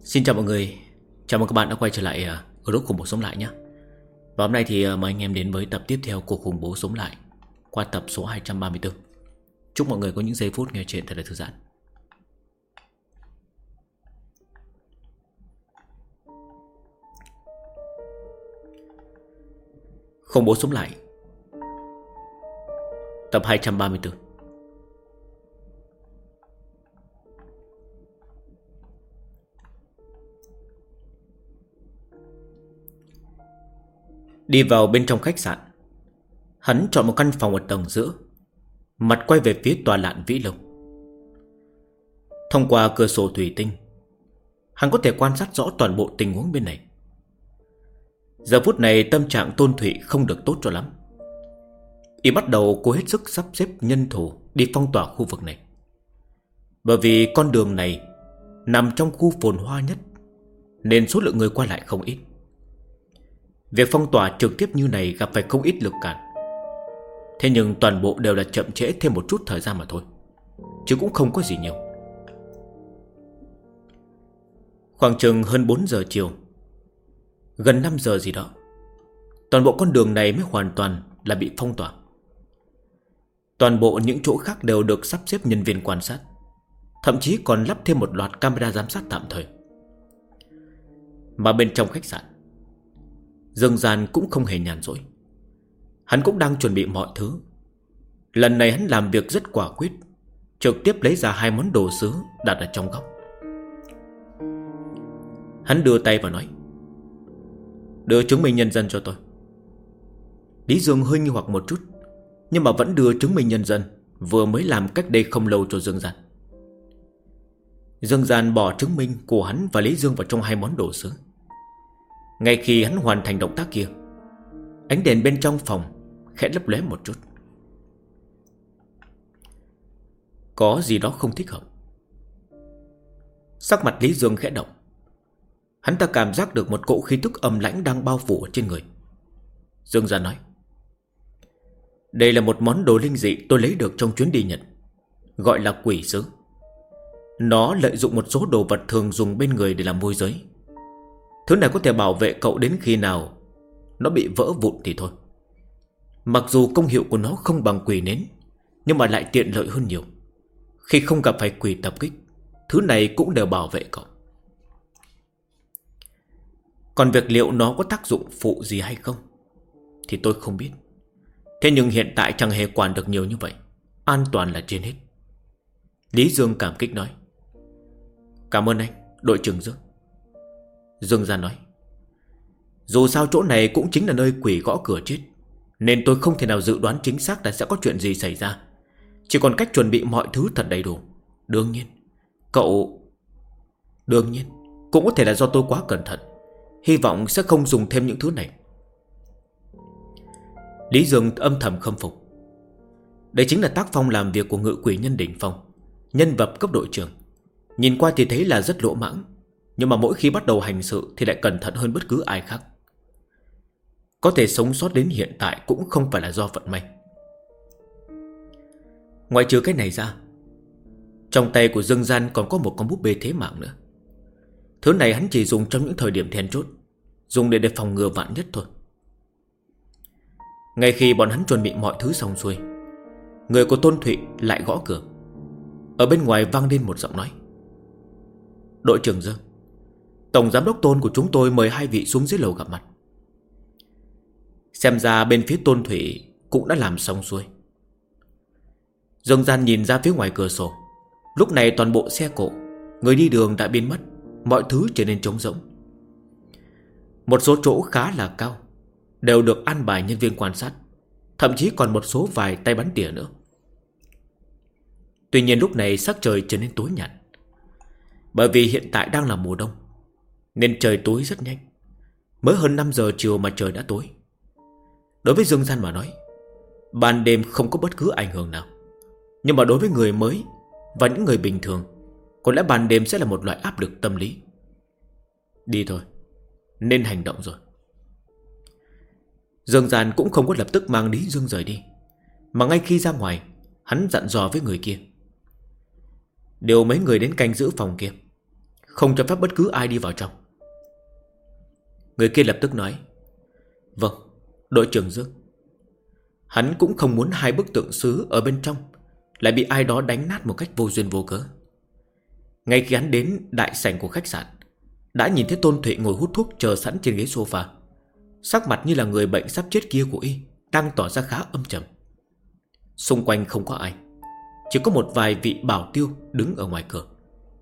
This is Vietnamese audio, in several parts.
Xin chào mọi người. Chào mừng các bạn đã quay trở lại group khủng bố sống lại nhé. Và hôm nay thì mời anh em đến với tập tiếp theo của khủng bố sống lại qua tập số 234. Chúc mọi người có những giây phút nghe chuyện thật là thư giãn. Khủng bố sống lại tập 234. Đi vào bên trong khách sạn, hắn chọn một căn phòng ở tầng giữa, mặt quay về phía tòa lạn Vĩ Lâu. Thông qua cửa sổ thủy tinh, hắn có thể quan sát rõ toàn bộ tình huống bên này. Giờ phút này tâm trạng Tôn Thụy không được tốt cho lắm. Y bắt đầu cố hết sức sắp xếp nhân thủ đi phong tỏa khu vực này. Bởi vì con đường này nằm trong khu phồn hoa nhất, nên số lượng người qua lại không ít. Việc phong tỏa trực tiếp như này gặp phải không ít lực cản. Thế nhưng toàn bộ đều là chậm trễ thêm một chút thời gian mà thôi, chứ cũng không có gì nhiều. Khoảng chừng hơn 4 giờ chiều, gần 5 giờ gì đó, toàn bộ con đường này mới hoàn toàn là bị phong tỏa. Toàn bộ những chỗ khác đều được sắp xếp nhân viên quan sát, thậm chí còn lắp thêm một loạt camera giám sát tạm thời. Mà bên trong khách sạn, Dương Gian cũng không hề nhàn rỗi. Hắn cũng đang chuẩn bị mọi thứ. Lần này hắn làm việc rất quả quyết, trực tiếp lấy ra 2 món đồ sứ đặt ở trong góc. Hắn đưa tay và nói: "Đưa chứng minh nhân dân cho tôi." Lý Dương hơi nghi hoặc một chút, nhưng mà vẫn đưa chứng minh nhân dân vừa mới làm cách đây không lâu cho Dương Gian. Dương Gian bỏ chứng minh của hắn và Lý Dương vào trong 2 món đồ sứ. Ngay khi hắn hoàn thành động tác kia, ánh đèn bên trong phòng khẽ lấp lóe một chút. Có gì đó không thích hợp. Sắc mặt Lý Dương khẽ động. Hắn ta cảm giác được một cỗ khí tức âm lãnh đang bao phủ ở trên người. Dương Gian nói: "Đây là một món đồ linh dị tôi lấy được trong chuyến đi Nhật, gọi là quỷ sứ. Nó lợi dụng một số đồ vật thường dùng bên người để làm môi giới. Thứ này có thể bảo vệ cậu đến khi nào nó bị vỡ vụn thì thôi. Mặc dù công hiệu của nó không bằng quỷ nến, nhưng mà lại tiện lợi hơn nhiều. Khi không gặp phải quỷ tập kích, thứ này cũng đều bảo vệ cậu. Còn việc liệu nó có tác dụng phụ gì hay không thì tôi không biết. Thế nhưng hiện tại chẳng hề quản được nhiều như vậy. An toàn là trên hết." Lý Dương cảm kích nói: "Cảm ơn anh, đội trưởng Dương." Dương Gian nói: "Dù sao chỗ này cũng chính là nơi quỷ gõ cửa chết, nên tôi không thể nào dự đoán chính xác là sẽ có chuyện gì xảy ra. Chỉ còn cách chuẩn bị mọi thứ thật đầy đủ. Đương nhiên cũng có thể là do tôi quá cẩn thận. Hy vọng sẽ không dùng thêm những thứ này." Lý Dương âm thầm khâm phục. Đây chính là tác phong làm việc của ngự quỷ nhân đỉnh phong, nhân vật cấp đội trưởng. Nhìn qua thì thấy là rất lỗ mãng, nhưng mà mỗi khi bắt đầu hành sự thì lại cẩn thận hơn bất cứ ai khác. Có thể sống sót đến hiện tại cũng không phải là do vận may. Ngoài trừ cái này ra, trong tay của Dương Gian còn có một con búp bê thế mạng nữa. Thứ này hắn chỉ dùng trong những thời điểm then chốt, dùng để phòng ngừa vạn nhất thôi. Ngay khi bọn hắn chuẩn bị mọi thứ xong xuôi, người của Tôn Thụy lại gõ cửa. Ở bên ngoài vang lên một giọng nói: "Đội trưởng Dương, Tổng giám đốc Tôn của chúng tôi mời 2 vị xuống dưới lầu gặp mặt." Xem ra bên phía Tôn Thụy cũng đã làm xong xuôi. Dương Gian nhìn ra phía ngoài cửa sổ. Lúc này toàn bộ xe cộ, người đi đường đã biến mất, mọi thứ trở nên trống rỗng. Một số chỗ khá là cao đều được an bài nhân viên quan sát, thậm chí còn một số vài tay bắn tỉa nữa. Tuy nhiên lúc này sắc trời trở nên tối nhạt. Bởi vì hiện tại đang là mùa đông, nên trời tối rất nhanh. Mới hơn 5 giờ chiều mà trời đã tối. Đối với Dương Gian mà nói, ban đêm không có bất cứ ảnh hưởng nào. Nhưng mà đối với người mới và những người bình thường, có lẽ ban đêm sẽ là một loại áp lực tâm lý. Đi thôi, nên hành động rồi. Dương Gian cũng không có lập tức mang Lý Dương rời đi, mà ngay khi ra ngoài, hắn dặn dò với người kia: "Điều mấy người đến canh giữ phòng kia, không cho phép bất cứ ai đi vào trong. Người kia lập tức nói: Vâng, đội trưởng Dương. Hắn cũng không muốn hai bức tượng sứ ở bên trong lại bị ai đó đánh nát một cách vô duyên vô cớ. Ngay khi hắn đến đại sảnh của khách sạn, đã nhìn thấy Tôn Thụy ngồi hút thuốc chờ sẵn trên ghế sofa. Sắc mặt như là người bệnh sắp chết kia của y đang tỏ ra khá âm trầm. Xung quanh không có ai, chỉ có một vài vị bảo tiêu đứng ở ngoài cửa.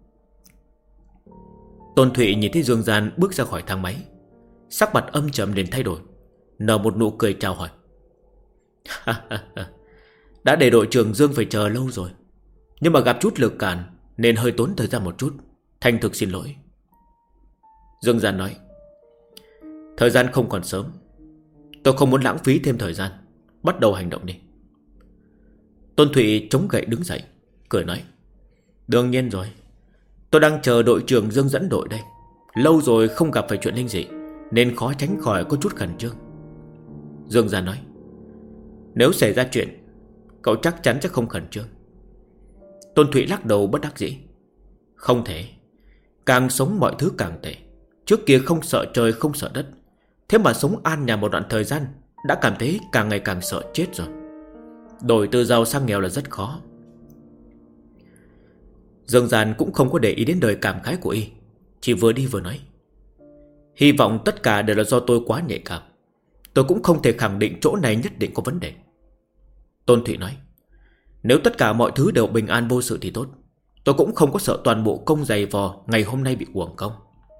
Tôn Thụy nhìn thấy Dương Gian bước ra khỏi thang máy, sắc mặt âm trầm liền thay đổi, nở một nụ cười chào hỏi. Đã để đội trưởng Dương phải chờ lâu rồi, nhưng mà gặp chút lực cản nên hơi tốn thời gian một chút, thành thực xin lỗi. Dương Gian nói: Thời gian không còn sớm, tôi không muốn lãng phí thêm thời gian, bắt đầu hành động đi. Tôn Thụy chống gậy đứng dậy, cười nói: Đương nhiên rồi, tôi đang chờ đội trưởng Dương dẫn đội đây. Lâu rồi không gặp phải chuyện linh dị, nên khó tránh khỏi có chút khẩn trương. Dương Gian nói: Nếu xảy ra chuyện, cậu chắc chắn sẽ không khẩn trương. Tôn Thụy lắc đầu bất đắc dĩ: Không thể, càng sống mọi thứ càng tệ. Trước kia không sợ trời không sợ đất, thế mà sống an nhàn một đoạn thời gian đã cảm thấy càng ngày càng sợ chết rồi. Đổi từ giàu sang nghèo là rất khó. Dương Gian cũng không có để ý đến lời cảm khái của y, chỉ vừa đi vừa nói: Hy vọng tất cả đều là do tôi quá nhạy cảm. Tôi cũng không thể khẳng định chỗ này nhất định có vấn đề. Tôn Thụy nói: Nếu tất cả mọi thứ đều bình an vô sự thì tốt. Tôi cũng không có sợ toàn bộ công giày vò ngày hôm nay bị uổng công.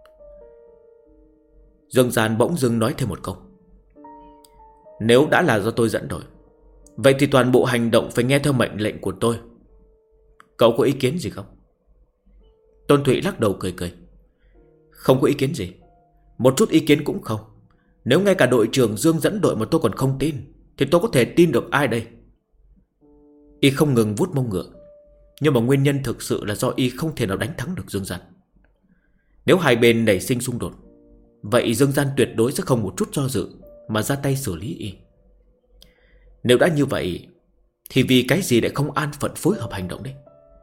Dương Gian bỗng dưng nói thêm một câu: Nếu đã là do tôi dẫn đội, vậy thì toàn bộ hành động phải nghe theo mệnh lệnh của tôi. Cậu có ý kiến gì không? Tôn Thụy lắc đầu cười cười: Không có ý kiến gì, một chút ý kiến cũng không. Nếu ngay cả đội trưởng Dương dẫn đội mà tôi còn không tin, thì tôi có thể tin được ai đây? Y không ngừng vuốt mông ngựa, nhưng mà nguyên nhân thực sự là do y không thể nào đánh thắng được Dương Gian. Nếu hai bên nảy sinh xung đột, vậy Dương Gian tuyệt đối sẽ không một chút do dự mà ra tay xử lý y. Nếu đã như vậy, thì vì cái gì lại không an phận phối hợp hành động đấy?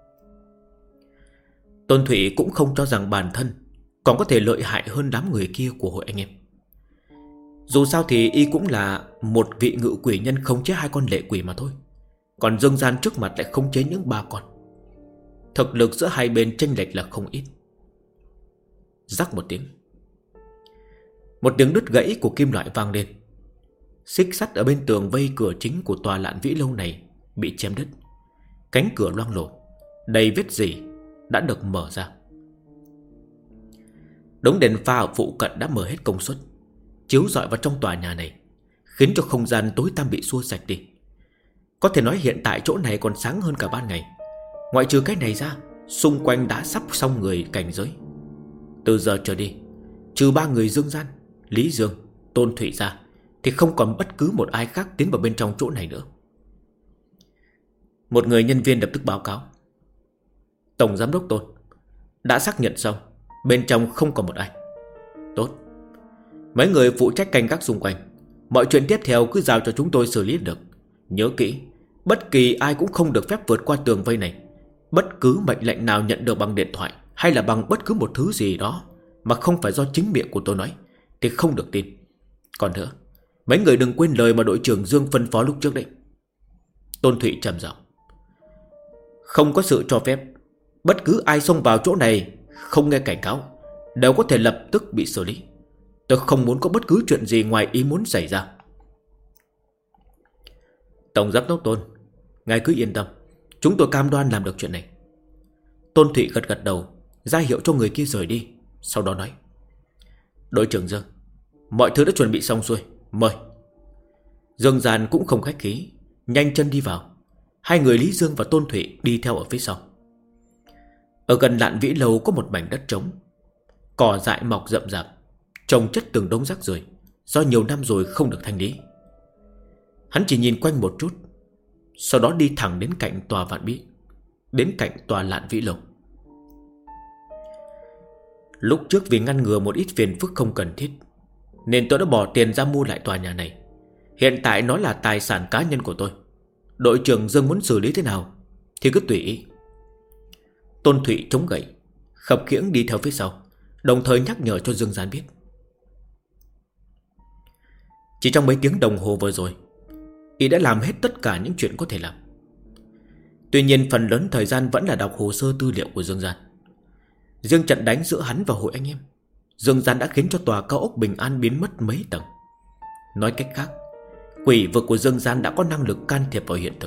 Tôn Thụy cũng không cho rằng bản thân còn có thể lợi hại hơn đám người kia của hội anh em. Dù sao thì y cũng là một vị ngự quỷ nhân khống chế hai con lệ quỷ mà thôi, còn Dương Gian trước mặt lại khống chế những 3 con. Thực lực giữa hai bên chênh lệch là không ít. Rắc một tiếng, một tiếng đứt gãy của kim loại vang lên. Xích sắt ở bên tường vây cửa chính của tòa Lạn Vĩ Lâu này bị chém đứt. Cánh cửa loang lổ, đầy vết rỉ đã được mở ra. Đống đèn pha ở phụ cận đã mở hết công suất, chiếu rọi vào trong tòa nhà này, khiến cho không gian tối tăm bị xua sạch đi. Có thể nói hiện tại chỗ này còn sáng hơn cả ban ngày. Ngoại trừ cái này ra, xung quanh đã sắp xong người cảnh giới. Từ giờ trở đi, trừ 3 người Dương Gian, Lý Dương, Tôn Thụy ra, thì không còn bất cứ một ai khác tiến vào bên trong chỗ này nữa. Một người nhân viên lập tức báo cáo: Tổng giám đốc Tôn, đã xác nhận xong, bên trong không còn một ai. Tốt, mấy người phụ trách canh gác xung quanh, mọi chuyện tiếp theo cứ giao cho chúng tôi xử lý được. Nhớ kỹ, bất kỳ ai cũng không được phép vượt qua tường vây này. Bất cứ mệnh lệnh nào nhận được bằng điện thoại hay là bằng bất cứ một thứ gì đó mà không phải do chính miệng của tôi nói thì không được tin. Còn nữa, mấy người đừng quên lời mà đội trưởng Dương phân phó lúc trước đấy. Tôn Thụy trầm giọng: Không có sự cho phép, bất cứ ai xông vào chỗ này không nghe cảnh cáo đều có thể lập tức bị xử lý. Tôi không muốn có bất cứ chuyện gì ngoài ý muốn xảy ra. Tổng giám đốc Tôn, ngài cứ yên tâm, chúng tôi cam đoan làm được chuyện này. Tôn Thụy gật gật đầu, ra hiệu cho người kia rời đi. Sau đó nói: Đội trưởng Dương, mọi thứ đã chuẩn bị xong xuôi, mời. Dương Gian cũng không khách khí, nhanh chân đi vào. Hai người Lý Dương và Tôn Thụy đi theo ở phía sau. Ở gần Lạn Vĩ Lâu có một mảnh đất trống, cỏ dại mọc rậm rạp, trồng chất từng đống rác rưởi, do nhiều năm rồi không được thanh lý. Hắn chỉ nhìn quanh một chút, sau đó đi thẳng đến cạnh tòa Vạn Bí, đến cạnh tòa Lạn Vĩ Lâu. Lúc trước vì ngăn ngừa một ít phiền phức không cần thiết, nên tôi đã bỏ tiền ra mua lại tòa nhà này. Hiện tại nó là tài sản cá nhân của tôi. Đội trưởng Dương muốn xử lý thế nào thì cứ tùy ý. Tôn Thụy chống gậy, Khập khiễng đi theo phía sau, đồng thời nhắc nhở cho Dương Gian biết. Chỉ trong mấy tiếng đồng hồ vừa rồi, y đã làm hết tất cả những chuyện có thể làm. Tuy nhiên phần lớn thời gian vẫn là đọc hồ sơ tư liệu của Dương Gian. Riêng trận đánh giữa hắn và hội anh em, Dương Gian đã khiến cho tòa cao ốc Bình An biến mất mấy tầng. Nói cách khác, quỷ vực của Dương Gian đã có năng lực can thiệp vào hiện thực.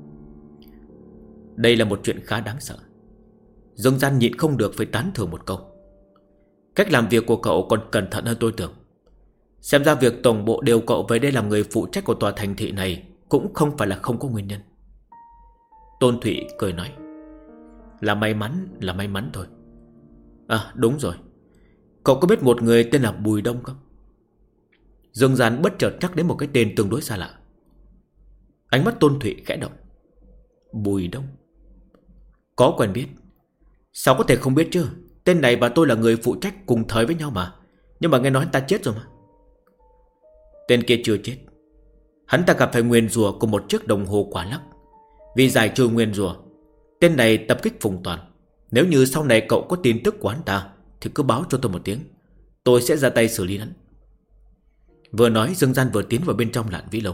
Đây là một chuyện khá đáng sợ. Dương Gian nhịn không được phải tán thưởng một câu. Cách làm việc của cậu còn cẩn thận hơn tôi tưởng. Xem ra việc tổng bộ điều cậu về đây làm người phụ trách của tòa thành thị này cũng không phải là không có nguyên nhân. Tôn Thụy cười nói. Là may mắn thôi. À đúng rồi, cậu có biết một người tên là Bùi Đông không? Dương Gian bất chợt nhắc đến một cái tên tương đối xa lạ. Ánh mắt Tôn Thụy khẽ động. Bùi Đông? Có quen biết. Sao có thể không biết chứ? Tên này và tôi là người phụ trách cùng thời với nhau mà. Nhưng mà nghe nói hắn ta chết rồi mà. Tên kia chưa chết. Hắn ta gặp phải nguyền rủa của một chiếc đồng hồ quả lắc. Vì giải trừ nguyền rủa, tên này tập kích Phùng Toàn. Nếu như sau này cậu có tin tức của hắn ta thì cứ báo cho tôi một tiếng, tôi sẽ ra tay xử lý hắn. Vừa nói Dương Gian vừa tiến vào bên trong Lạn Vĩ Lâu.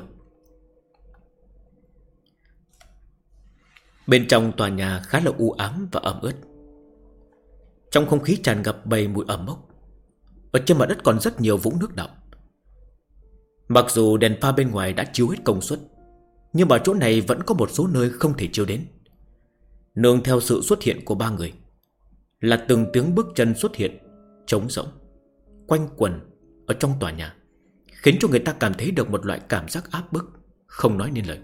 Bên trong tòa nhà khá là u ám và ẩm ướt. Trong không khí tràn ngập đầy mùi ẩm mốc. Ở trên mặt đất còn rất nhiều vũng nước đọng. Mặc dù đèn pha bên ngoài đã chiếu hết công suất, nhưng mà chỗ này vẫn có một số nơi không thể chiếu đến. Nương theo sự xuất hiện của ba người, là từng tiếng bước chân xuất hiện trống rỗng, quanh quẩn ở trong tòa nhà, khiến cho người ta cảm thấy được một loại cảm giác áp bức, không nói nên lời.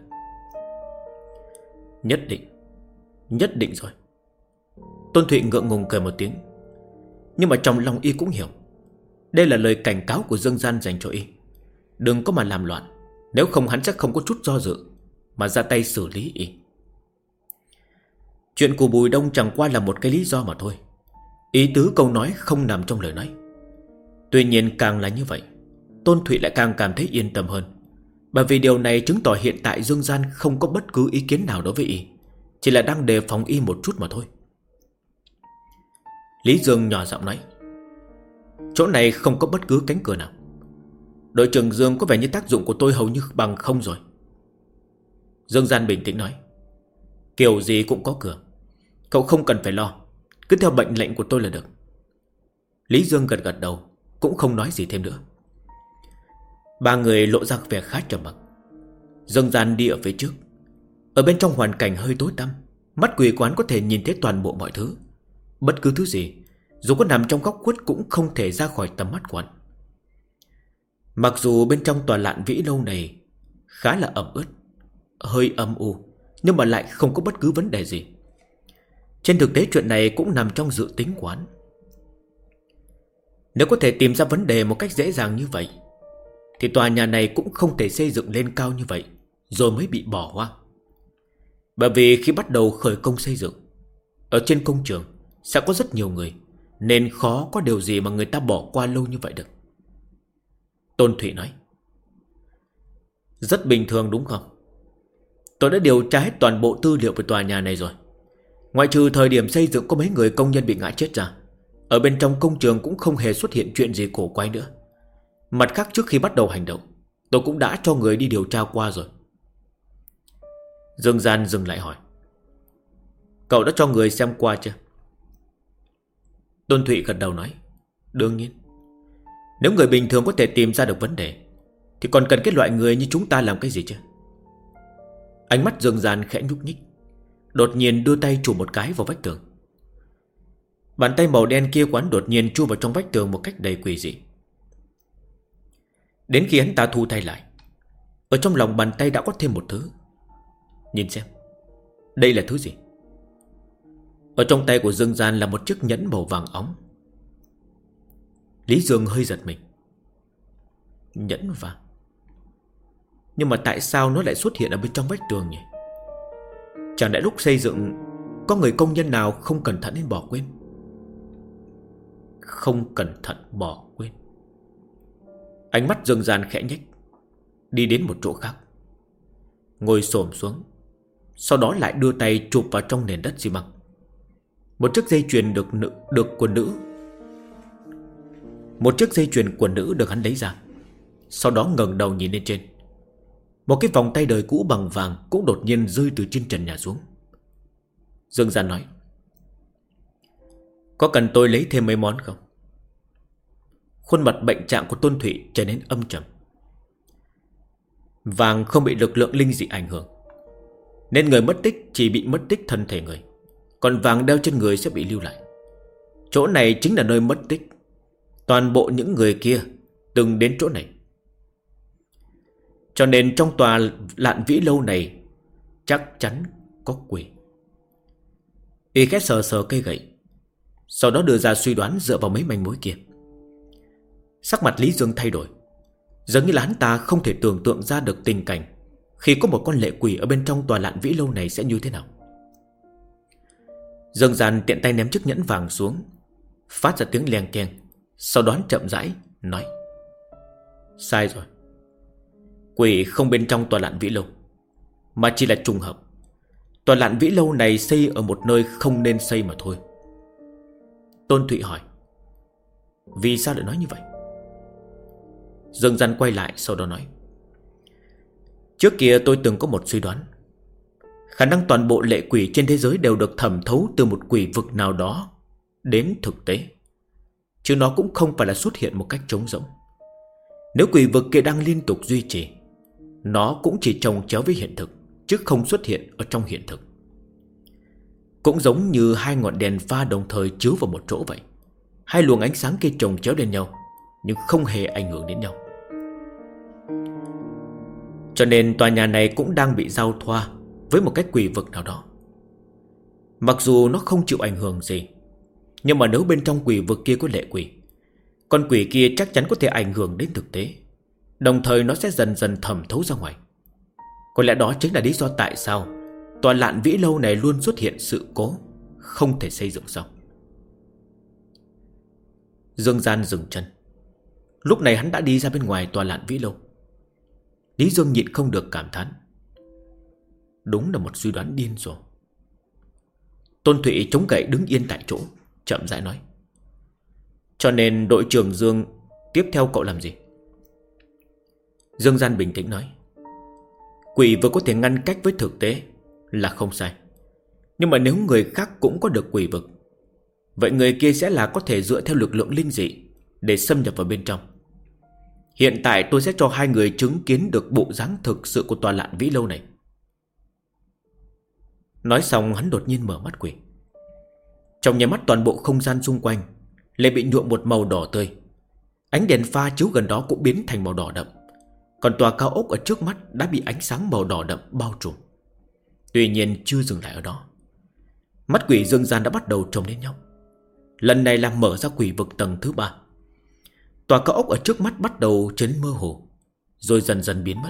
Nhất định rồi. Tôn Thụy ngượng ngùng cười một tiếng. Nhưng mà trong lòng y cũng hiểu, đây là lời cảnh cáo của Dương Gian dành cho y. Đừng có mà làm loạn, nếu không hắn sẽ không có chút do dự mà ra tay xử lý y. Chuyện của Bùi Đông chẳng qua là một cái lý do mà thôi. Ý tứ câu nói không nằm trong lời nói. Tuy nhiên càng là như vậy, Tôn Thụy lại càng cảm thấy yên tâm hơn. Bởi vì điều này chứng tỏ hiện tại Dương Gian không có bất cứ ý kiến nào đối với y, chỉ là đang đề phòng y một chút mà thôi. Lý Dương nhỏ giọng nói. Chỗ này không có bất cứ cánh cửa nào. Đội trưởng Dương có vẻ như tác dụng của tôi hầu như bằng không rồi. Dương Gian bình tĩnh nói. Kiểu gì cũng có cửa, cậu không cần phải lo, cứ theo mệnh lệnh của tôi là được. Lý Dương gật gật đầu, cũng không nói gì thêm nữa. Ba người lộ ra vẻ khá trầm mặc. Dương Gian đi ở phía trước. Ở bên trong hoàn cảnh hơi tối tăm, mắt quỷ quán có thể nhìn thấy toàn bộ mọi thứ. Bất cứ thứ gì, dù có nằm trong góc khuất cũng không thể ra khỏi tầm mắt của hắn. Mặc dù bên trong tòa Lạn Vĩ Lâu này khá là ẩm ướt, hơi âm u, nhưng mà lại không có bất cứ vấn đề gì. Trên thực tế chuyện này cũng nằm trong dự tính của hắn. Nếu có thể tìm ra vấn đề một cách dễ dàng như vậy, thì tòa nhà này cũng không thể xây dựng lên cao như vậy rồi mới bị bỏ hoang. Bởi vì khi bắt đầu khởi công xây dựng, ở trên công trường sẽ có rất nhiều người, nên khó có điều gì mà người ta bỏ qua lâu như vậy được. Tôn Thụy nói. Rất bình thường đúng không? Tôi đã điều tra hết toàn bộ tư liệu về tòa nhà này rồi. Ngoại trừ thời điểm xây dựng có mấy người công nhân bị ngã chết ra, ở bên trong công trường cũng không hề xuất hiện chuyện gì cổ quái nữa. Mặt khác trước khi bắt đầu hành động, tôi cũng đã cho người đi điều tra qua rồi. Dương Gian dừng lại hỏi. Cậu đã cho người xem qua chưa? Tôn Thụy gật đầu nói. Đương nhiên. Nếu người bình thường có thể tìm ra được vấn đề, thì còn cần cái loại người như chúng ta làm cái gì chứ? Ánh mắt Dương Gian khẽ nhúc nhích, đột nhiên đưa tay chụp một cái vào vách tường. Bàn tay màu đen kia quán đột nhiên chui vào trong vách tường một cách đầy quỷ dị. Đến khi hắn ta thu tay lại, ở trong lòng bàn tay đã có thêm một thứ. Nhìn xem, đây là thứ gì? Ở trong tay của Dương Gian là một chiếc nhẫn màu vàng óng. Lý Dương hơi giật mình. Nhẫn vàng? Nhưng mà tại sao nó lại xuất hiện ở bên trong vách tường nhỉ? Chẳng lẽ lúc xây dựng có người công nhân nào không cẩn thận nên bỏ quên? Không cẩn thận bỏ quên. Ánh mắt Dương Gian khẽ nhếch, đi đến một chỗ khác, ngồi xổm xuống, sau đó lại đưa tay chụp vào trong nền đất xi măng. Một chiếc dây chuyền được quần nữ. Một chiếc dây chuyền quần nữ được hắn lấy ra. Sau đó ngẩng đầu nhìn lên trên. Một cái vòng tay đời cũ bằng vàng cũng đột nhiên rơi từ trên trần nhà xuống. Dương Gian nói: có cần tôi lấy thêm mấy món không? Khuôn mặt bệnh trạng của Tôn Thụy trở nên âm trầm. Vàng không bị lực lượng linh dị ảnh hưởng, nên người mất tích chỉ bị mất tích thân thể người, còn vàng đeo trên người sẽ bị lưu lại. Chỗ này chính là nơi mất tích. Toàn bộ những người kia từng đến chỗ này. Cho nên trong tòa Lạn Vĩ Lâu này chắc chắn có quỷ. Y khét sờ sờ cây gậy, sau đó đưa ra suy đoán dựa vào mấy manh mối kia. Sắc mặt Lý Dương thay đổi, giống như là hắn ta không thể tưởng tượng ra được tình cảnh khi có một con lệ quỷ ở bên trong tòa Lạn Vĩ Lâu này sẽ như thế nào. Dương Gian tiện tay ném chiếc nhẫn vàng xuống, phát ra tiếng leng keng, sau đó chậm rãi nói: sai rồi. Quỷ không bên trong tòa Lạn Vĩ Lâu, mà chỉ là trùng hợp. Tòa Lạn Vĩ Lâu này xây ở một nơi không nên xây mà thôi. Tôn Thụy hỏi: vì sao lại nói như vậy? Dương Gian quay lại sau đó nói: trước kia tôi từng có một suy đoán. Khả năng toàn bộ lệ quỷ trên thế giới đều được thẩm thấu từ một quỷ vực nào đó đến thực tế, chứ nó cũng không phải là xuất hiện một cách trống rỗng. Nếu quỷ vực kia đang liên tục duy trì, nó cũng chỉ chồng chéo với hiện thực, chứ không xuất hiện ở trong hiện thực. Cũng giống như hai ngọn đèn pha đồng thời chiếu vào một chỗ vậy. Hai luồng ánh sáng kia chồng chéo lên nhau, nhưng không hề ảnh hưởng đến nhau. Cho nên tòa nhà này cũng đang bị giao thoa với một cái quỷ vực nào đó. Mặc dù nó không chịu ảnh hưởng gì, nhưng mà nếu bên trong quỷ vực kia có lệ quỷ, con quỷ kia chắc chắn có thể ảnh hưởng đến thực tế, đồng thời nó sẽ dần dần thẩm thấu ra ngoài. Có lẽ đó chính là lý do tại sao tòa Lạn Vĩ Lâu này luôn xuất hiện sự cố, không thể xây dựng xong. Dương Gian dừng chân. Lúc này hắn đã đi ra bên ngoài tòa Lạn Vĩ Lâu. Lý Dương nhịn không được cảm thán: đúng là một suy đoán điên rồ. Tôn Thụy chống gậy đứng yên tại chỗ, chậm rãi nói: cho nên đội trưởng Dương, tiếp theo cậu làm gì? Dương Gian bình tĩnh nói: quỷ vực có thể ngăn cách với thực tế là không sai, nhưng mà nếu người khác cũng có được quỷ vực, vậy người kia sẽ là có thể dựa theo lực lượng linh dị để xâm nhập vào bên trong. Hiện tại tôi sẽ cho hai người chứng kiến được bộ dáng thực sự của tòa Lạn Vĩ Lâu này. Nói xong hắn đột nhiên mở mắt quỷ. Trong nháy mắt toàn bộ không gian xung quanh lại bị nhuộm một màu đỏ tươi. Ánh đèn pha chiếu gần đó cũng biến thành màu đỏ đậm, còn tòa cao ốc ở trước mắt đã bị ánh sáng màu đỏ đậm bao trùm. Tuy nhiên chưa dừng lại ở đó. Mắt quỷ Dương Gian đã bắt đầu trông đến nhau. Lần này là mở ra quỷ vực tầng thứ 3. Tòa cao ốc ở trước mắt bắt đầu trở nên mơ hồ, rồi dần dần biến mất.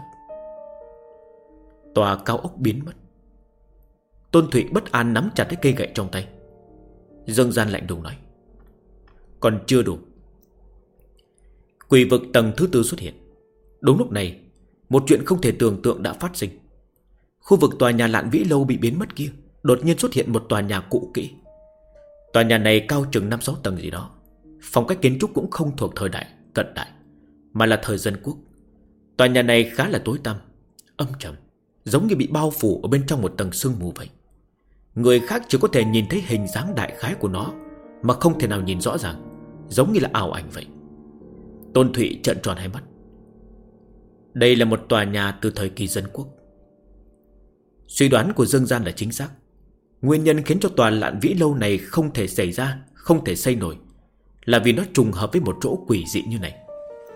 Tòa cao ốc biến mất. Tôn Thụy bất an nắm chặt cái cây gậy trong tay. Dương Gian lạnh lùng nói: còn chưa đủ. Quỷ vực tầng thứ 4 xuất hiện. Đúng lúc này, một chuyện không thể tưởng tượng đã phát sinh. Khu vực tòa nhà Lạn Vĩ Lâu bị biến mất kia đột nhiên xuất hiện một tòa nhà cũ kỹ. Tòa nhà này cao chừng 5-6 tầng gì đó. Phong cách kiến trúc cũng không thuộc thời đại cận đại, mà là thời dân quốc. Tòa nhà này khá là tối tăm, âm trầm, giống như bị bao phủ ở bên trong một tầng sương mù vậy. Người khác chỉ có thể nhìn thấy hình dáng đại khái của nó, mà không thể nào nhìn rõ ràng, giống như là ảo ảnh vậy. Tôn Thụy trợn tròn hai mắt. Đây là một tòa nhà từ thời kỳ dân quốc. Suy đoán của Dương Gian là chính xác. Nguyên nhân khiến cho tòa Lạn Vĩ Lâu này không thể xảy ra, không thể xây nổi, là vì nó trùng hợp với một chỗ quỷ dị như này.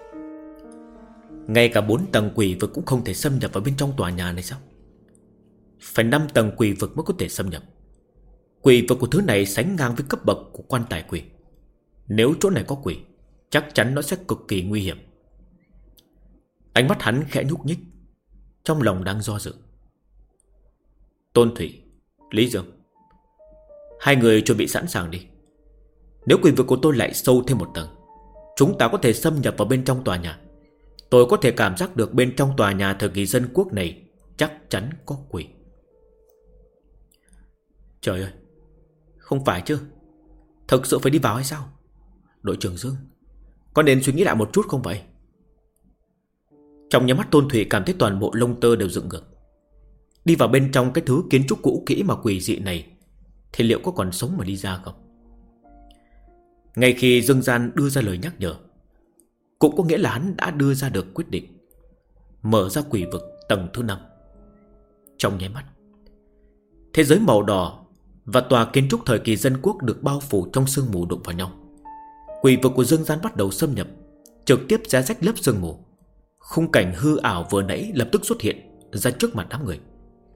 Ngay cả 4 tầng quỷ vực cũng không thể xâm nhập vào bên trong tòa nhà này sao? Phải 5 tầng quỷ vực mới có thể xâm nhập. Quỷ vực của thứ này sánh ngang với cấp bậc của quan tài quỷ. Nếu chỗ này có quỷ, chắc chắn nó sẽ cực kỳ nguy hiểm. Ánh mắt hắn khẽ nhúc nhích, trong lòng đang do dự. Tôn Thụy, Lý Dương, hai người chuẩn bị sẵn sàng đi. Nếu quỷ vực của tôi lại sâu thêm một tầng, chúng ta có thể xâm nhập vào bên trong tòa nhà. Tôi có thể cảm giác được bên trong tòa nhà thời kỳ dân quốc này chắc chắn có quỷ. Trời ơi, Không phải chứ, thực sự phải đi vào hay sao? Đội trưởng Dương, có nên suy nghĩ lại một chút không vậy? Trong nháy mắt Tôn Thủy cảm thấy toàn bộ lông tơ đều dựng ngược. Đi vào bên trong cái thứ kiến trúc cũ kỹ mà quỷ dị này thì liệu có còn sống mà đi ra không? Ngay khi Dương Gian đưa ra lời nhắc nhở, cũng có nghĩa là hắn đã đưa ra được quyết định mở ra quỷ vực tầng thứ 5. Trong nháy mắt, thế giới màu đỏ và tòa kiến trúc thời kỳ dân quốc được bao phủ trong sương mù đụng vào nhau. Quỷ vực của Dương Gian bắt đầu xâm nhập, trực tiếp xé rách lớp sương mù. Khung cảnh hư ảo vừa nãy lập tức xuất hiện ra trước mặt đám người.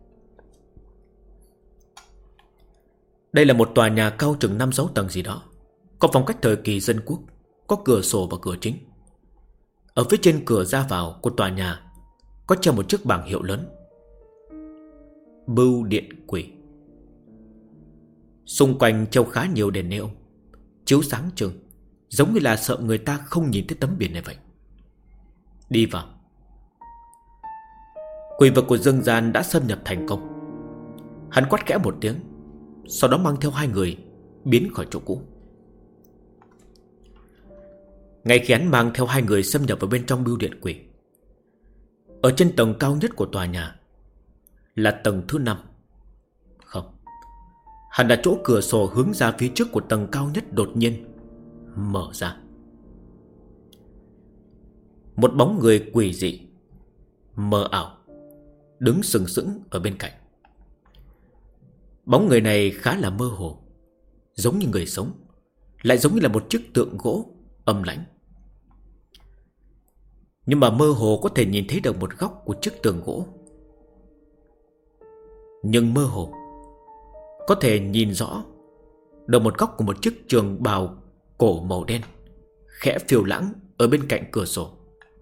Đây là một tòa nhà cao chừng 5-6 tầng gì đó, có phong cách thời kỳ dân quốc, có cửa sổ và cửa chính. Ở phía trên cửa ra vào của tòa nhà có treo một chiếc bảng hiệu lớn: Bưu điện quỷ. Xung quanh treo khá nhiều đèn neon chiếu sáng trưng, giống như là sợ người ta không nhìn thấy tấm biển này vậy. Đi vào. Quỷ vực của Dương Gian đã xâm nhập thành công. Hắn quát khẽ một tiếng, sau đó mang theo hai người biến khỏi chỗ cũ. Ngay khi hắn mang theo hai người xâm nhập vào bên trong bưu điện quỷ, ở trên tầng cao nhất của tòa nhà là tầng thứ 5. Không, hẳn là chỗ cửa sổ hướng ra phía trước của tầng cao nhất đột nhiên mở ra. Một bóng người quỷ dị mờ ảo đứng sừng sững ở bên cạnh. Bóng người này khá là mơ hồ, giống như người sống, lại giống như là một chiếc tượng gỗ âm lãnh. Nhưng mà mơ hồ có thể nhìn thấy được một góc của chiếc tường gỗ. Nhưng mơ hồ có thể nhìn rõ được một góc của một chiếc trường bào cổ màu đen khẽ phiêu lãng ở bên cạnh cửa sổ.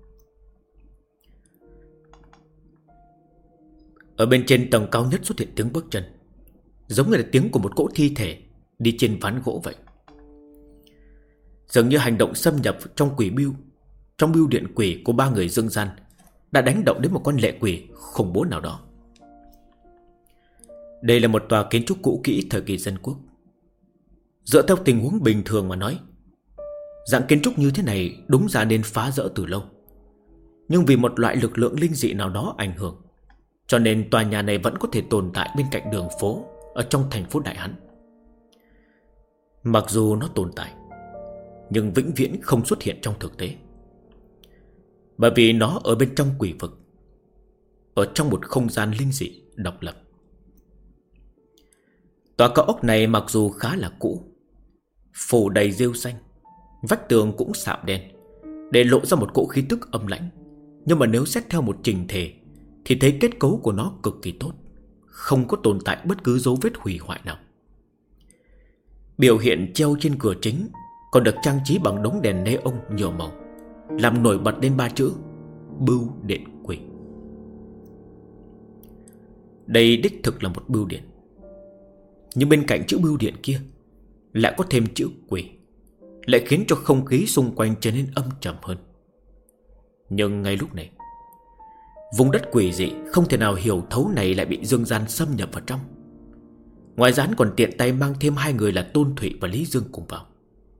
Ở bên trên tầng cao nhất xuất hiện tiếng bước chân, giống như là tiếng của một cỗ thi thể đi trên ván gỗ vậy. Dường như hành động xâm nhập trong bưu điện quỷ của ba người Dương Gian đã đánh động đến một con lệ quỷ khủng bố nào đó. Đây là một tòa kiến trúc cũ kỹ thời kỳ dân quốc. Dựa theo tình huống bình thường mà nói, dạng kiến trúc như thế này đúng ra nên phá rỡ từ lâu. Nhưng vì một loại lực lượng linh dị nào đó ảnh hưởng, cho nên tòa nhà này vẫn có thể tồn tại bên cạnh đường phố ở trong thành phố Đại Hán. Mặc dù nó tồn tại, nhưng vĩnh viễn không xuất hiện trong thực tế, bởi vì nó ở bên trong quỷ vực, ở trong một không gian linh dị độc lập. Tòa cao ốc này mặc dù khá là cũ, phủ đầy rêu xanh, vách tường cũng sạm đen, để lộ ra một cỗ khí tức âm lãnh. Nhưng mà nếu xét theo một trình thể thì thấy kết cấu của nó cực kỳ tốt, không có tồn tại bất cứ dấu vết hủy hoại nào. Biểu hiện treo trên cửa chính còn được trang trí bằng đống đèn neon nhiều màu, làm nổi bật lên ba chữ Bưu điện quỷ. Đây đích thực là một bưu điện, nhưng bên cạnh chữ bưu điện kia lại có thêm chữ quỷ, lại khiến cho không khí xung quanh trở nên âm trầm hơn. Nhưng ngay lúc này, vùng đất quỷ dị không thể nào hiểu thấu này lại bị Dương Gian xâm nhập vào trong. Ngoài ra hắn còn tiện tay mang thêm hai người là Tôn Thụy và Lý Dương cùng vào.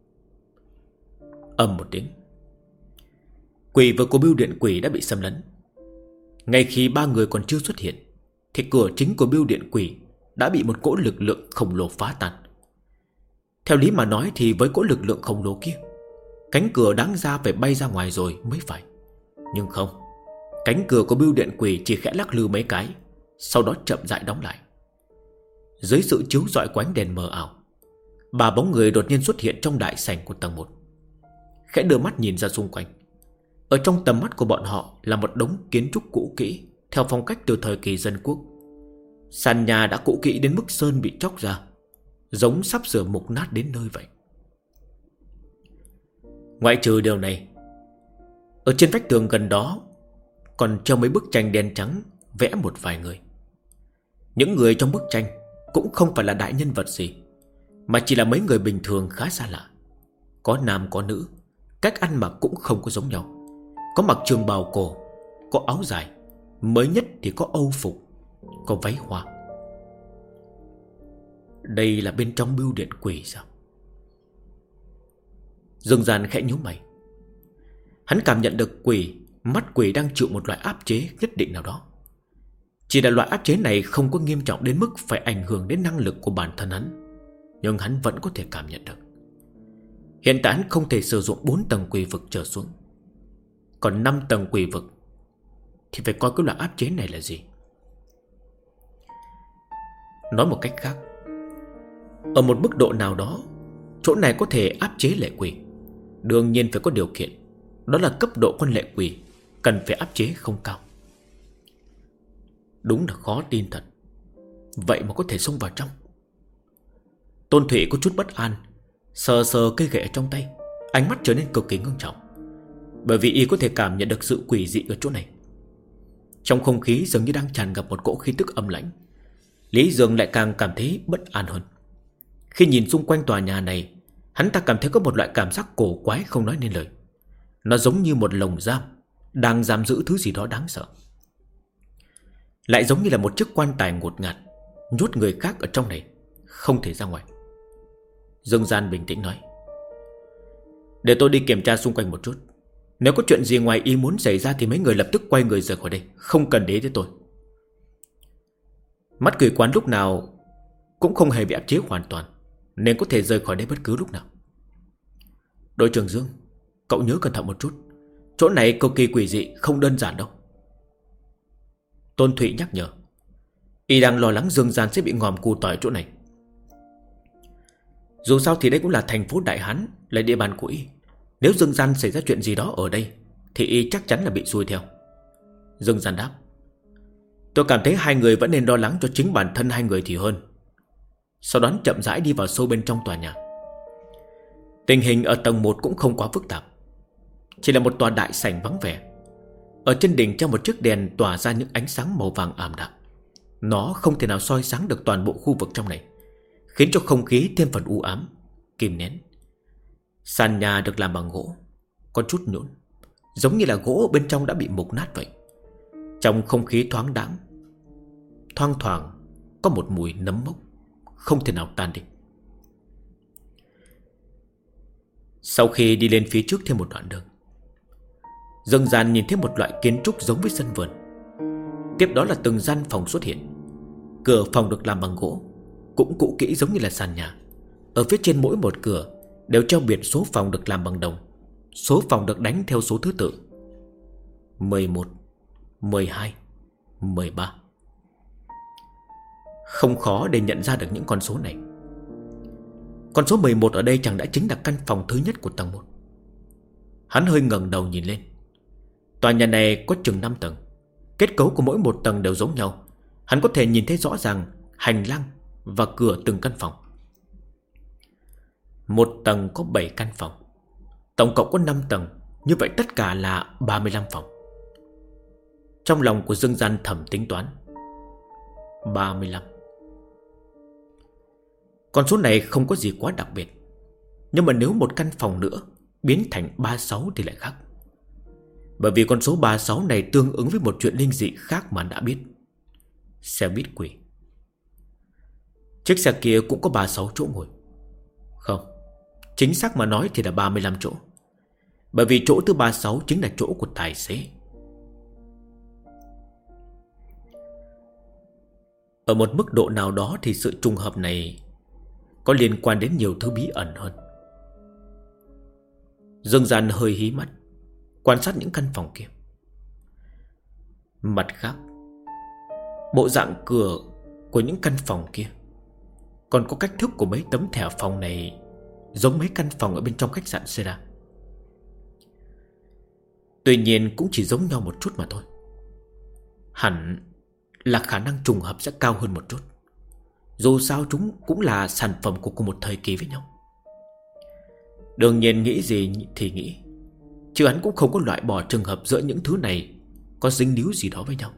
Ầm một tiếng, quỷ vực của bưu điện quỷ đã bị xâm lấn. Ngay khi ba người còn chưa xuất hiện thì cửa chính của bưu điện quỷ đã bị một cỗ lực lượng khổng lồ phá tan. Theo lý mà nói thì với cỗ lực lượng khổng lồ kia, cánh cửa đáng ra phải bay ra ngoài rồi mới phải. Nhưng không, cánh cửa của bưu điện quỷ chỉ khẽ lắc lư mấy cái, sau đó chậm rãi đóng lại. Dưới sự chiếu rọi của ánh đèn mờ ảo, ba bóng người đột nhiên xuất hiện trong đại sảnh của tầng 1. Khẽ đưa mắt nhìn ra xung quanh. Ở trong tầm mắt của bọn họ là một đống kiến trúc cũ kỹ theo phong cách từ thời kỳ dân quốc. Sàn nhà đã cũ kỹ đến mức sơn bị chóc ra, giống sắp sửa mục nát đến nơi vậy. Ngoại trừ điều này, ở trên vách tường gần đó còn treo mấy bức tranh đen trắng vẽ một vài người. Những người trong bức tranh cũng không phải là đại nhân vật gì, mà chỉ là mấy người bình thường khá xa lạ. Có nam có nữ, cách ăn mặc cũng không có giống nhau. Có mặc trường bào cổ, có áo dài, mới nhất thì có âu phục, có váy hoa. Đây là bên trong bưu điện quỷ sao? Dương Gian khẽ nhíu mày. Hắn cảm nhận được mắt quỷ đang chịu một loại áp chế nhất định nào đó. Chỉ là loại áp chế này không có nghiêm trọng đến mức phải ảnh hưởng đến năng lực của bản thân hắn, nhưng hắn vẫn có thể cảm nhận được. Hiện tại hắn không thể sử dụng 4 tầng quỷ vực trở xuống. Còn 5 tầng quỷ vực thì phải coi cái loại áp chế này là gì. Nói một cách khác, ở một mức độ nào đó, chỗ này có thể áp chế lệ quỷ. Đương nhiên phải có điều kiện, đó là cấp độ con lệ quỷ cần phải áp chế không cao. Đúng là khó tin thật. Vậy mà có thể xông vào trong. Tôn Thụy có chút bất an, sờ sờ cây gậy trong tay, ánh mắt trở nên cực kỳ ngưng trọng. Bởi vì y có thể cảm nhận được sự quỷ dị ở chỗ này. Trong không khí dường như đang tràn ngập một cỗ khí tức âm lãnh. Lý Dương lại càng cảm thấy bất an hơn. Khi nhìn xung quanh tòa nhà này, hắn ta cảm thấy có một loại cảm giác cổ quái không nói nên lời. Nó giống như một lồng giam đang giam giữ thứ gì đó đáng sợ. Lại giống như là một chiếc quan tài ngột ngạt, nhốt người khác ở trong này, không thể ra ngoài. Dương Gian bình tĩnh nói: để tôi đi kiểm tra xung quanh một chút. Nếu có chuyện gì ngoài ý muốn xảy ra thì mấy người lập tức quay người rời khỏi đây, không cần để ý tới tôi. Mắt quỷ quán lúc nào cũng không hề bị áp chế hoàn toàn, nên có thể rời khỏi đây bất cứ lúc nào. Đội trưởng Dương, cậu nhớ cẩn thận một chút. Chỗ này cực kỳ quỷ dị, không đơn giản đâu. Tôn Thụy nhắc nhở. Y đang lo lắng Dương Gian sẽ bị ngòm cù tỏi chỗ này. Dù sao thì đây cũng là thành phố Đại Hán, là địa bàn của Y. Nếu Dương Gian xảy ra chuyện gì đó ở đây thì Y chắc chắn là bị xui theo. Dương Gian đáp: tôi cảm thấy hai người vẫn nên lo lắng cho chính bản thân hai người thì hơn. Sau đó chậm rãi đi vào sâu bên trong tòa nhà. Tình hình ở tầng 1 cũng không quá phức tạp. Chỉ là một tòa đại sảnh vắng vẻ. Ở trên đỉnh treo một chiếc đèn tỏa ra những ánh sáng màu vàng ảm đạm. Nó không thể nào soi sáng được toàn bộ khu vực trong này, khiến cho không khí thêm phần u ám, kìm nén. Sàn nhà được làm bằng gỗ, có chút nhũn, giống như là gỗ bên trong đã bị mục nát vậy. Trong không khí thoáng đãng, thoang thoảng có một mùi nấm mốc không thể nào tan đi. Sau khi đi lên phía trước thêm một đoạn đường, Dương Gian nhìn thấy một loại kiến trúc giống với sân vườn. Tiếp đó là từng gian phòng xuất hiện. Cửa phòng được làm bằng gỗ, cũng cũ kỹ giống như là sàn nhà. Ở phía trên mỗi một cửa đều treo biển số phòng được làm bằng đồng. Số phòng được đánh theo số thứ tự: 11, 12, 13. Không khó để nhận ra được những con số này. Con số 11 ở đây chẳng đã chính là căn phòng thứ nhất của tầng 1. Hắn hơi ngẩng đầu nhìn lên. Tòa nhà này có chừng 5 tầng. Kết cấu của mỗi một tầng đều giống nhau. Hắn có thể nhìn thấy rõ ràng hành lang và cửa từng căn phòng. Một tầng có 7 căn phòng, tổng cộng có 5 tầng. Như vậy tất cả là 35 phòng. Trong lòng của Dương Gian thầm tính toán: 35. Con số này không có gì quá đặc biệt. Nhưng mà nếu một căn phòng nữa biến thành 36 thì lại khác. Bởi vì con số 36 này tương ứng với một chuyện linh dị khác mà đã biết: xe buýt quỷ. Chiếc xe kia cũng có 36 chỗ ngồi. Không, chính xác mà nói thì là 35 chỗ. Bởi vì chỗ thứ 36 chính là chỗ của tài xế. Ở một mức độ nào đó thì sự trùng hợp này có liên quan đến nhiều thứ bí ẩn hơn. Dương Gian hơi hí mắt quan sát những căn phòng kia. Mặt khác, bộ dạng cửa của những căn phòng kia, còn có cách thức của mấy tấm thẻ phòng này giống mấy căn phòng ở bên trong khách sạn Seda. Tuy nhiên cũng chỉ giống nhau một chút mà thôi. Hẳn là khả năng trùng hợp sẽ cao hơn một chút. Dù sao chúng cũng là sản phẩm của cùng một thời kỳ với nhau. Đương nhiên nghĩ gì thì nghĩ, chứ hắn cũng không có loại bỏ trường hợp giữa những thứ này có dính líu gì đó với nhau.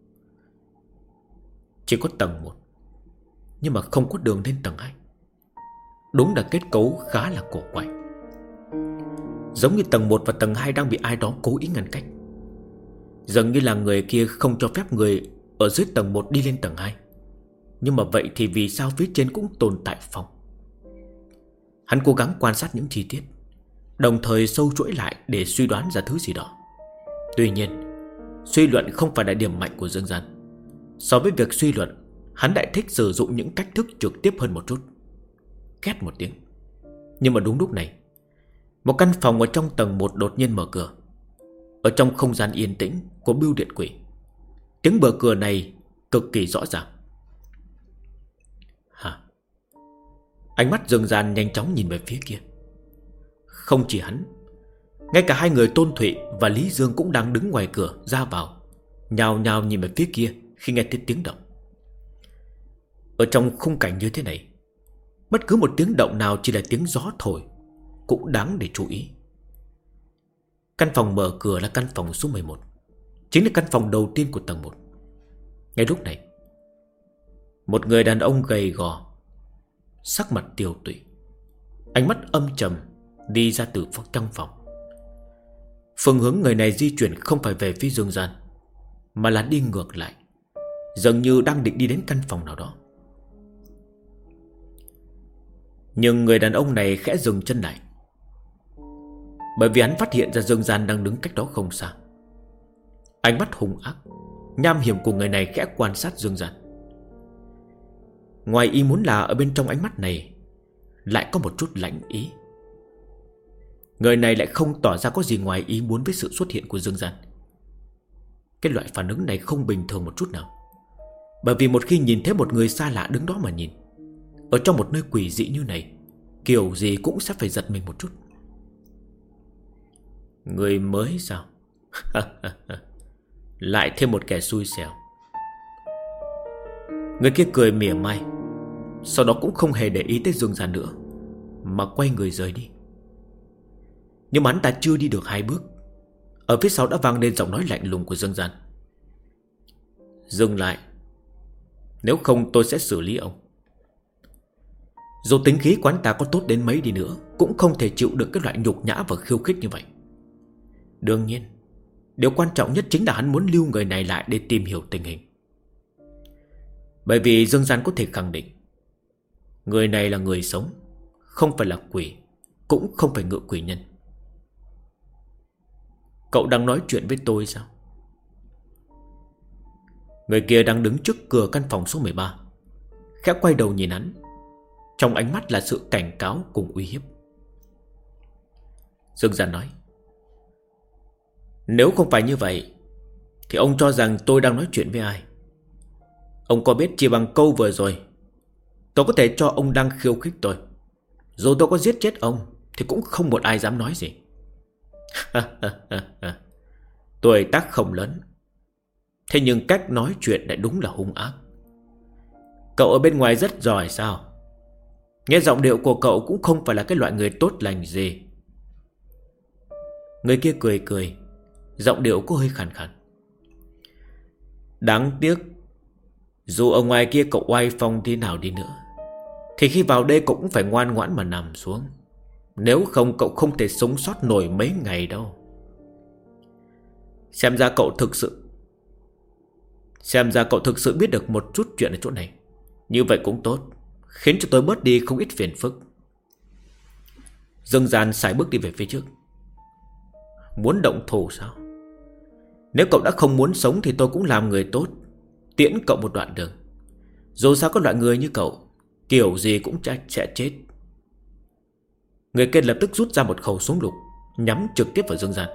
Chỉ có tầng 1, nhưng mà không có đường lên tầng 2. Đúng là kết cấu khá là cổ quái. Giống như tầng 1 và tầng 2 đang bị ai đó cố ý ngăn cách. Dường như là người kia không cho phép người ở dưới tầng 1 đi lên tầng 2. Nhưng mà vậy thì vì sao phía trên cũng tồn tại phòng? Hắn cố gắng quan sát những chi tiết, đồng thời sâu chuỗi lại để suy đoán ra thứ gì đó. Tuy nhiên, suy luận không phải là điểm mạnh của Dương Gian. So với việc suy luận, hắn lại thích sử dụng những cách thức trực tiếp hơn một chút. Két một tiếng. Nhưng mà đúng lúc này, một căn phòng ở trong tầng 1 đột nhiên mở cửa. Ở trong không gian yên tĩnh của bưu điện quỷ, tiếng mở cửa này cực kỳ rõ ràng. Hả? Ánh mắt Dương Gian nhanh chóng nhìn về phía kia. Không chỉ hắn, ngay cả hai người Tôn Thụy và Lý Dương cũng đang đứng ngoài cửa ra vào, nhào nhào nhìn về phía kia khi nghe thấy tiếng động. Ở trong khung cảnh như thế này, bất cứ một tiếng động nào chỉ là tiếng gió thổi cũng đáng để chú ý. Căn phòng mở cửa là căn phòng số 11, chính là căn phòng đầu tiên của tầng 1. Ngay lúc này, một người đàn ông gầy gò, sắc mặt tiều tụy, ánh mắt âm trầm đi ra từ trong phòng. Phương hướng người này di chuyển không phải về phía Dương Gian, mà là đi ngược lại, dường như đang định đi đến căn phòng nào đó. Nhưng người đàn ông này khẽ dừng chân lại, bởi vì hắn phát hiện ra Dương Gian đang đứng cách đó không xa. Ánh mắt hung ác, nham hiểm của người này khẽ quan sát Dương Gian. Ngoài ý muốn là ở bên trong ánh mắt này lại có một chút lạnh ý. Người này lại không tỏ ra có gì ngoài ý muốn với sự xuất hiện của Dương Gian. Cái loại phản ứng này không bình thường một chút nào, bởi vì một khi nhìn thấy một người xa lạ đứng đó mà nhìn, ở trong một nơi quỷ dị như này, kiểu gì cũng sẽ phải giật mình một chút. Người mới sao? Lại thêm một kẻ xui xẻo. Người kia cười mỉa mai, sau đó cũng không hề để ý tới Dương Gian nữa, mà quay người rời đi. Nhưng mà hắn ta chưa đi được 2 bước, ở phía sau đã vang lên giọng nói lạnh lùng của Dương Gian. Dừng lại, nếu không tôi sẽ xử lý ông. Dù tính khí của hắn ta có tốt đến mấy đi nữa, cũng không thể chịu được cái loại nhục nhã và khiêu khích như vậy. Đương nhiên, điều quan trọng nhất chính là hắn muốn lưu người này lại để tìm hiểu tình hình. Bởi vì Dương Gian có thể khẳng định người này là người sống, không phải là quỷ, cũng không phải ngự quỷ nhân. Cậu đang nói chuyện với tôi sao? Người kia đang đứng trước cửa căn phòng số 13, khẽ quay đầu nhìn hắn, trong ánh mắt là sự cảnh cáo cùng uy hiếp. Dương Gian nói: Nếu không phải như vậy thì ông cho rằng tôi đang nói chuyện với ai? Ông có biết chỉ bằng câu vừa rồi tôi có thể cho ông đang khiêu khích tôi. Dù tôi có giết chết ông thì cũng không một ai dám nói gì. Tuổi tác không lớn, thế nhưng cách nói chuyện lại đúng là hung ác. Cậu ở bên ngoài rất giỏi sao? Nghe giọng điệu của cậu cũng không phải là cái loại người tốt lành gì. Người kia cười cười, giọng điệu có hơi khàn khàn. Đáng tiếc, dù ở ngoài kia cậu oai phong thế nào đi nữa, thì khi vào đây cậu cũng phải ngoan ngoãn mà nằm xuống. Nếu không cậu không thể sống sót nổi mấy ngày đâu. Xem ra cậu thực sự biết được một chút chuyện ở chỗ này. Như vậy cũng tốt, khiến cho tôi bớt đi không ít phiền phức. Dương Gian sải bước đi về phía trước. Muốn động thủ sao? Nếu cậu đã không muốn sống thì tôi cũng làm người tốt, tiễn cậu một đoạn đường. Dù sao có loại người như cậu, kiểu gì cũng sẽ chết. Người kia lập tức rút ra một khẩu súng lục, nhắm trực tiếp vào Dương Gian.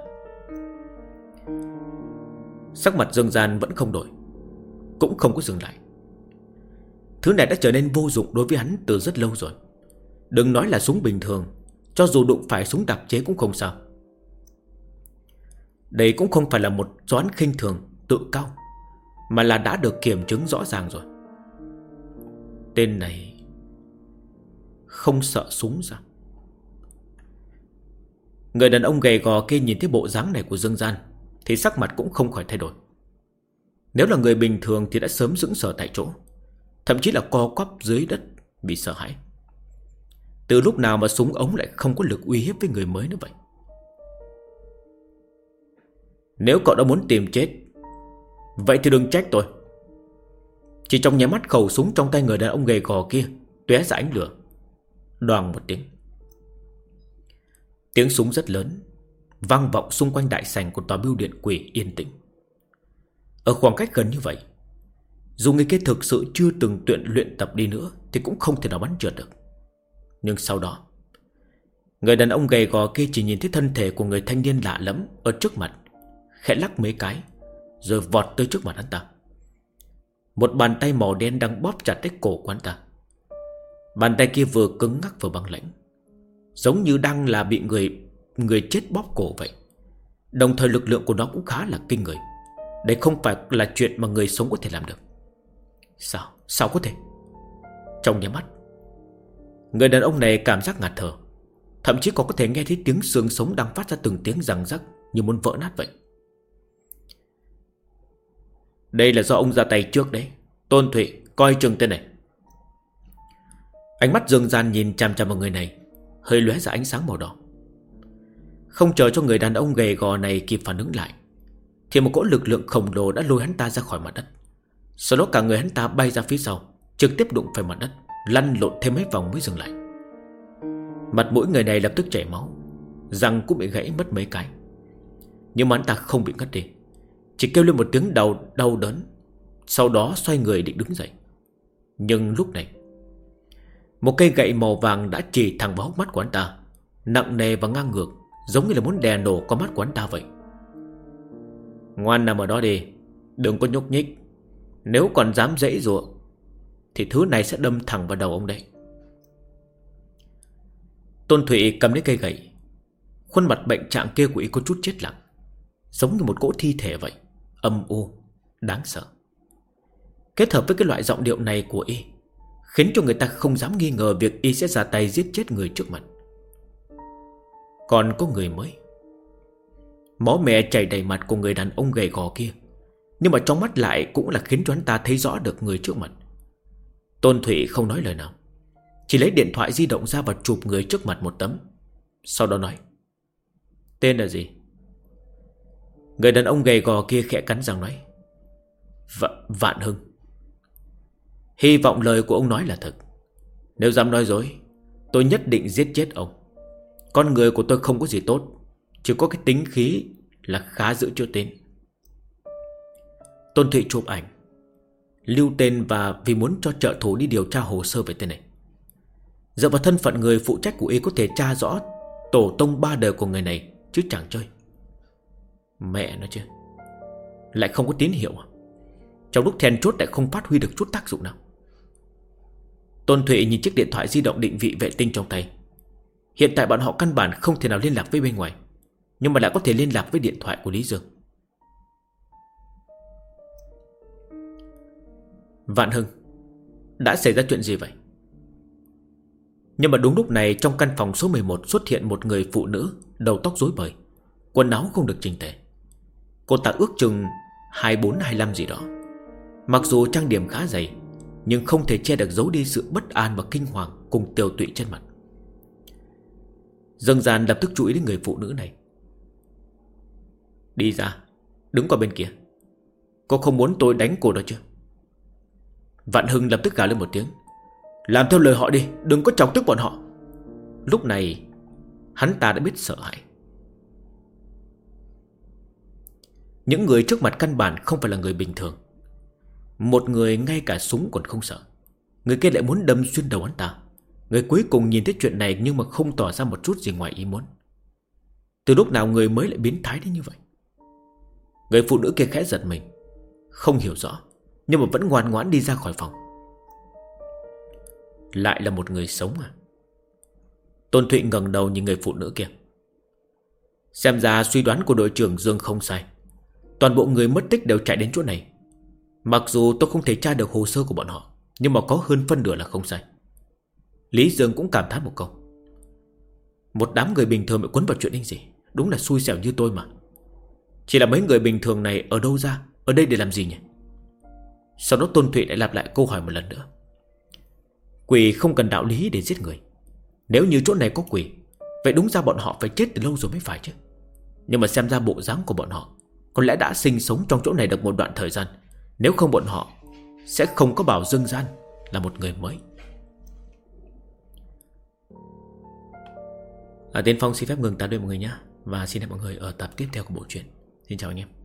Sắc mặt Dương Gian vẫn không đổi, cũng không có dừng lại. Thứ này đã trở nên vô dụng đối với hắn từ rất lâu rồi. Đừng nói là súng bình thường, cho dù đụng phải súng đặc chế cũng không sao. Đây cũng không phải là một toán khinh thường tự cao, mà là đã được kiểm chứng rõ ràng rồi. Tên này không sợ súng sao? Người đàn ông gầy gò kia nhìn thấy bộ dáng này của Dương Gian thì sắc mặt cũng không khỏi thay đổi. Nếu là người bình thường thì đã sớm sững sờ tại chỗ, thậm chí là co quắp dưới đất vì sợ hãi. Từ lúc nào mà súng ống lại không có lực uy hiếp với người mới nữa vậy? Nếu cậu đã muốn tìm chết, vậy thì đừng trách tôi. Chỉ trong nháy mắt khẩu súng trong tay người đàn ông gầy gò kia tóe ra ánh lửa. Đoàng một tiếng. Tiếng súng rất lớn vang vọng xung quanh đại sảnh của tòa bưu điện quỷ yên tĩnh. Ở khoảng cách gần như vậy, dù người kia thực sự chưa từng luyện tập đi nữa thì cũng không thể nào bắn trượt được. Nhưng sau đó, người đàn ông gầy gò kia chỉ nhìn thấy thân thể của người thanh niên lạ lẫm ở trước mặt, khẽ lắc mấy cái rồi vọt tới trước mặt hắn ta. Một bàn tay màu đen đang bóp chặt lấy cổ của hắn ta. Bàn tay kia vừa cứng ngắc vừa băng lãnh, giống như đang là bị người chết bóp cổ vậy. Đồng thời lực lượng của nó cũng khá là kinh người. Đây không phải là chuyện mà người sống có thể làm được. Sao có thể? Trong nháy mắt, người đàn ông này cảm giác ngạt thở, thậm chí còn có thể nghe thấy tiếng xương sống đang phát ra từng tiếng răng rắc như muốn vỡ nát vậy. Đây là do ông ra tay trước đấy. Tôn Thụy, coi chừng tên này. Ánh mắt Dương Gian nhìn chằm chằm vào người này, hơi lóe ra ánh sáng màu đỏ. Không chờ cho người đàn ông gầy gò này kịp phản ứng lại, thì một cỗ lực lượng khổng lồ đã lôi hắn ta ra khỏi mặt đất. Sau đó cả người hắn ta bay ra phía sau, trực tiếp đụng phải mặt đất, lăn lộn thêm mấy vòng mới dừng lại. Mặt mũi người này lập tức chảy máu, răng cũng bị gãy mất mấy cái. Nhưng mà hắn ta không bị ngất đi, chỉ kêu lên một tiếng đau đớn, sau đó xoay người định đứng dậy. Nhưng lúc này, một cây gậy màu vàng đã chỉ thẳng vào hốc mắt của hắn ta, nặng nề và ngang ngược, giống như là muốn đè nổ con mắt của hắn ta vậy. Ngoan nằm ở đó đi, đừng có nhúc nhích. Nếu còn dám giãy giụa thì thứ này sẽ đâm thẳng vào đầu ông đấy. Tôn Thụy cầm lấy cây gậy. Khuôn mặt bệnh trạng kia của y có chút chết lặng, giống như một cỗ thi thể vậy, âm u, đáng sợ. Kết hợp với cái loại giọng điệu này của y, khiến cho người ta không dám nghi ngờ việc y sẽ ra tay giết chết người trước mặt. Còn có người mới. Máu mẹ chảy đầy mặt của người đàn ông gầy gò kia, nhưng mà trong mắt lại cũng là khiến cho hắn ta thấy rõ được người trước mặt. Tôn Thụy không nói lời nào, chỉ lấy điện thoại di động ra và chụp người trước mặt một tấm. Sau đó nói: Tên là gì? Người đàn ông gầy gò kia khẽ cắn răng nói: Vạn Hưng. Hy vọng lời của ông nói là thật. Nếu dám nói dối, tôi nhất định giết chết ông. Con người của tôi không có gì tốt, chỉ có cái tính khí là khá giữ chưa tên. Tôn Thụy chụp ảnh, lưu tên, và vì muốn cho trợ thủ đi điều tra hồ sơ về tên này. Dựa vào thân phận người phụ trách của y có thể tra rõ tổ tông 3 đời của người này, chứ chẳng chơi. Mẹ nó chứ, lại không có tín hiệu à? Trong lúc then chốt lại không phát huy được chút tác dụng nào. Tôn Thụy nhìn chiếc điện thoại di động định vị vệ tinh trong tay. Hiện tại bọn họ căn bản không thể nào liên lạc với bên ngoài, nhưng mà lại có thể liên lạc với điện thoại của Lý Dương. Vạn Hưng, đã xảy ra chuyện gì vậy? Nhưng mà đúng lúc này, trong căn phòng số 11 xuất hiện một người phụ nữ, đầu tóc rối bời, quần áo không được chỉnh tề. Cô ta ước chừng 24-25 gì đó. Mặc dù trang điểm khá dày, nhưng không thể che được giấu đi sự bất an và kinh hoàng cùng tiều tụy trên mặt. Dương Gian lập tức chú ý đến người phụ nữ này. Đi ra, đứng qua bên kia. Cô không muốn tôi đánh cô đó chứ? Vạn Hưng lập tức gào lên một tiếng: Làm theo lời họ đi, đừng có chọc tức bọn họ. Lúc này hắn ta đã biết sợ hãi. Những người trước mặt căn bản không phải là người bình thường. Một người ngay cả súng còn không sợ, người kia lại muốn đâm xuyên đầu hắn ta. Người cuối cùng nhìn thấy chuyện này nhưng mà không tỏ ra một chút gì ngoài ý muốn. Từ lúc nào người mới lại biến thái đến như vậy? Người phụ nữ kia khẽ giật mình, không hiểu rõ, nhưng mà vẫn ngoan ngoãn đi ra khỏi phòng. Lại là một người sống à? Tôn Thụy ngẩng đầu nhìn người phụ nữ kia. Xem ra suy đoán của đội trưởng Dương không sai. Toàn bộ người mất tích đều chạy đến chỗ này. Mặc dù tôi không thể tra được hồ sơ của bọn họ, nhưng mà có hơn phân nửa là không sai. Lý Dương cũng cảm thán một câu: Một đám người bình thường bị cuốn vào chuyện anh gì, đúng là xui xẻo như tôi mà. Chỉ là mấy người bình thường này ở đâu ra, ở đây để làm gì nhỉ? Sau đó Tôn Thụy lại lặp lại câu hỏi một lần nữa. Quỷ không cần đạo lý để giết người. Nếu như chỗ này có quỷ, vậy đúng ra bọn họ phải chết từ lâu rồi mới phải chứ. Nhưng mà xem ra bộ dáng của bọn họ có lẽ đã sinh sống trong chỗ này được một đoạn thời gian. Nếu không bọn họ sẽ không có Bảo Dương Gian là một người mới. Tiến Phong xin phép ngừng tập đây mọi người nhé. Và xin hẹn mọi người ở tập tiếp theo của bộ truyện. Xin chào anh em.